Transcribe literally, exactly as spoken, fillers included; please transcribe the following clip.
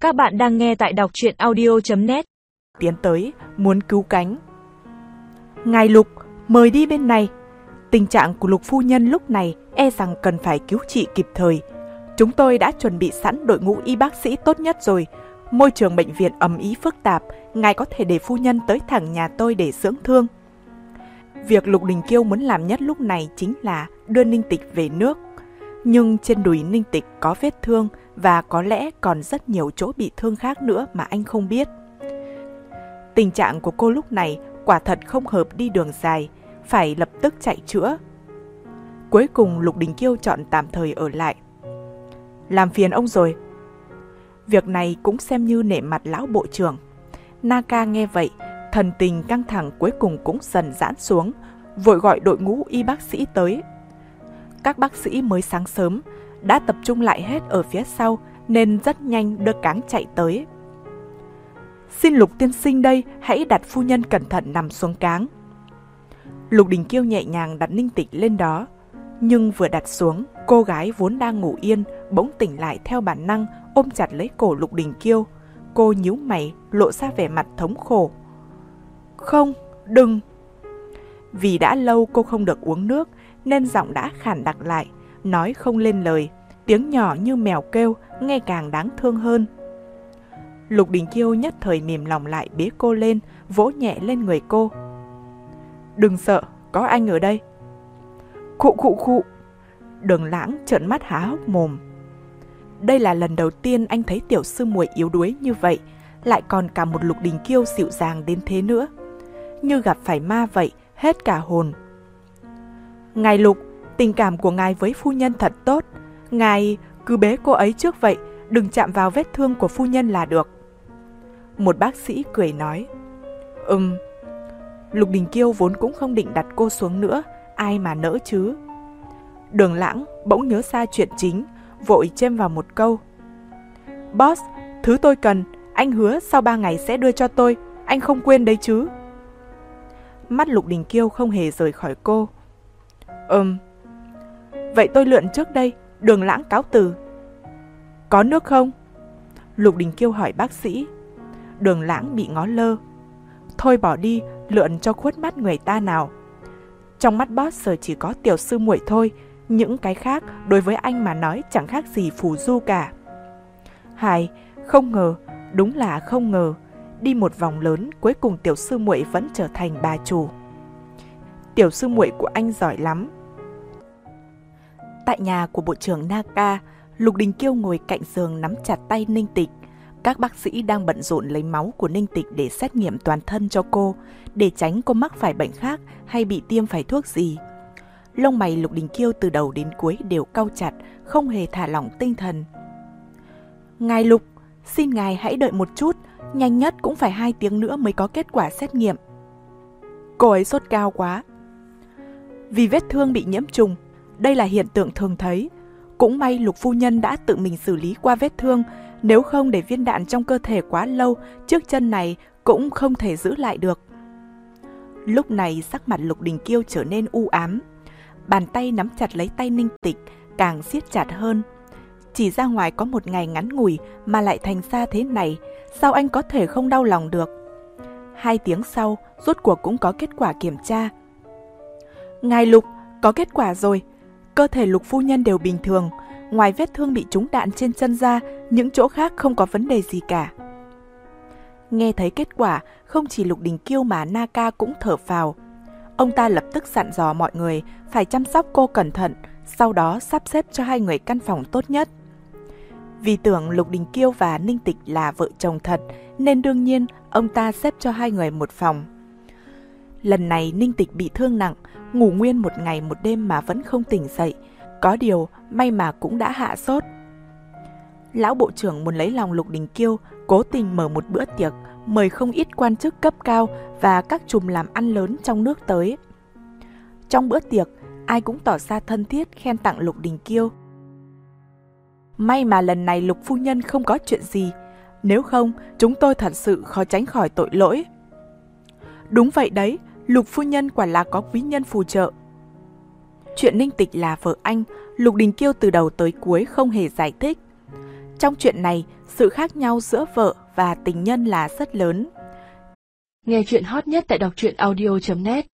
Các bạn đang nghe tại đọc truyện audio chấm net. Tiến tới, muốn cứu cánh. Ngài Lục, mời đi bên này. Tình trạng của Lục phu nhân lúc này e rằng cần phải cứu trị kịp thời. Chúng tôi đã chuẩn bị sẵn đội ngũ y bác sĩ tốt nhất rồi. Môi trường bệnh viện ầm ĩ phức tạp, ngài có thể để phu nhân tới thẳng nhà tôi để dưỡng thương. Việc Lục Đình Kiêu muốn làm nhất lúc này chính là đưa Ninh Tịch về nước. Nhưng trên đùi Ninh Tịch có vết thương và có lẽ còn rất nhiều chỗ bị thương khác nữa mà anh không biết. Tình trạng của cô lúc này quả thật không hợp đi đường dài, phải lập tức chạy chữa. Cuối cùng Lục Đình Kiêu chọn tạm thời ở lại. Làm phiền ông rồi. Việc này cũng xem như nể mặt lão bộ trưởng. Naka nghe vậy, thần tình căng thẳng cuối cùng cũng dần giãn xuống, vội gọi đội ngũ y bác sĩ tới. Các bác sĩ mới sáng sớm đã tập trung lại hết ở phía sau nên rất nhanh đưa cáng chạy tới. Xin Lục tiên sinh đây, hãy đặt phu nhân cẩn thận nằm xuống cáng. Lục Đình Kiêu nhẹ nhàng đặt Ninh Tịch lên đó, nhưng vừa đặt xuống, cô gái vốn đang ngủ yên bỗng tỉnh lại theo bản năng, ôm chặt lấy cổ Lục Đình Kiêu. Cô nhíu mày, lộ ra vẻ mặt thống khổ. Không, đừng. Vì đã lâu cô không được uống nước nên giọng đã khản đặc lại, nói không lên lời, tiếng nhỏ như mèo kêu, nghe càng đáng thương hơn. Lục Đình Kiêu nhất thời mềm lòng lại, bế cô lên, vỗ nhẹ lên người cô. Đừng sợ, có anh ở đây. Khụ khụ khụ. Đường Lãng trợn mắt há hốc mồm. Đây là lần đầu tiên anh thấy tiểu sư muội yếu đuối như vậy, lại còn cả một Lục Đình Kiêu dịu dàng đến thế nữa. Như gặp phải ma vậy, hết cả hồn. Ngài Lục, tình cảm của ngài với phu nhân thật tốt. Ngài cứ bế cô ấy trước vậy, đừng chạm vào vết thương của phu nhân là được. Một bác sĩ cười nói. Ừm. Lục Đình Kiêu vốn cũng không định đặt cô xuống nữa, ai mà nỡ chứ. Đường Lãng bỗng nhớ ra chuyện chính, vội chêm vào một câu. Boss, thứ tôi cần, anh hứa sau ba ngày sẽ đưa cho tôi, anh không quên đấy chứ. Mắt Lục Đình Kiêu không hề rời khỏi cô. Ừm. Vậy tôi lượn trước đây, Đường Lãng cáo từ. Có nước không? Lục Đình Kiêu hỏi bác sĩ. Đường Lãng bị ngó lơ. Thôi bỏ đi, lượn cho khuất mắt người ta nào. Trong mắt boss giờ chỉ có tiểu sư muội thôi, những cái khác đối với anh mà nói chẳng khác gì phù du cả. Hài, không ngờ, đúng là không ngờ, đi một vòng lớn cuối cùng tiểu sư muội vẫn trở thành bà chủ. Tiểu sư muội của anh giỏi lắm. Tại nhà của bộ trưởng Naka, Lục Đình Kiêu ngồi cạnh giường nắm chặt tay Ninh Tịch. Các bác sĩ đang bận rộn lấy máu của Ninh Tịch để xét nghiệm toàn thân cho cô, để tránh cô mắc phải bệnh khác hay bị tiêm phải thuốc gì. Lông mày Lục Đình Kiêu từ đầu đến cuối đều cau chặt, không hề thả lỏng tinh thần. Ngài Lục, xin ngài hãy đợi một chút, nhanh nhất cũng phải hai tiếng nữa mới có kết quả xét nghiệm. Cô ấy sốt cao quá. Vì vết thương bị nhiễm trùng, đây là hiện tượng thường thấy. Cũng may Lục phu nhân đã tự mình xử lý qua vết thương, nếu không để viên đạn trong cơ thể quá lâu, chiếc chân này cũng không thể giữ lại được. Lúc này sắc mặt Lục Đình Kiêu trở nên u ám. Bàn tay nắm chặt lấy tay Ninh Tịch càng siết chặt hơn. Chỉ ra ngoài có một ngày ngắn ngủi mà lại thành ra thế này, sao anh có thể không đau lòng được? Hai tiếng sau, rốt cuộc cũng có kết quả kiểm tra. Ngài Lục, có kết quả rồi. Cơ thể Lục phu nhân đều bình thường, ngoài vết thương bị trúng đạn trên chân ra, những chỗ khác không có vấn đề gì cả. Nghe thấy kết quả, không chỉ Lục Đình Kiêu mà Naka cũng thở phào. Ông ta lập tức dặn dò mọi người phải chăm sóc cô cẩn thận, sau đó sắp xếp cho hai người căn phòng tốt nhất. Vì tưởng Lục Đình Kiêu và Ninh Tịch là vợ chồng thật, nên đương nhiên ông ta xếp cho hai người một phòng. Lần này Ninh Tịch bị thương nặng, ngủ nguyên một ngày một đêm mà vẫn không tỉnh dậy. Có điều, may mà cũng đã hạ sốt. Lão bộ trưởng muốn lấy lòng Lục Đình Kiêu, cố tình mở một bữa tiệc, mời không ít quan chức cấp cao và các trùm làm ăn lớn trong nước tới. Trong bữa tiệc, ai cũng tỏ ra thân thiết khen tặng Lục Đình Kiêu. May mà lần này Lục phu nhân không có chuyện gì, nếu không chúng tôi thật sự khó tránh khỏi tội lỗi. Đúng vậy đấy, Lục phu nhân quả là có quý nhân phù trợ. Chuyện Ninh Tịch là vợ anh, Lục Đình Kiêu từ đầu tới cuối không hề giải thích. Trong chuyện này, sự khác nhau giữa vợ và tình nhân là rất lớn. Nghe chuyện hot nhất tại đọc truyện audio chấm net.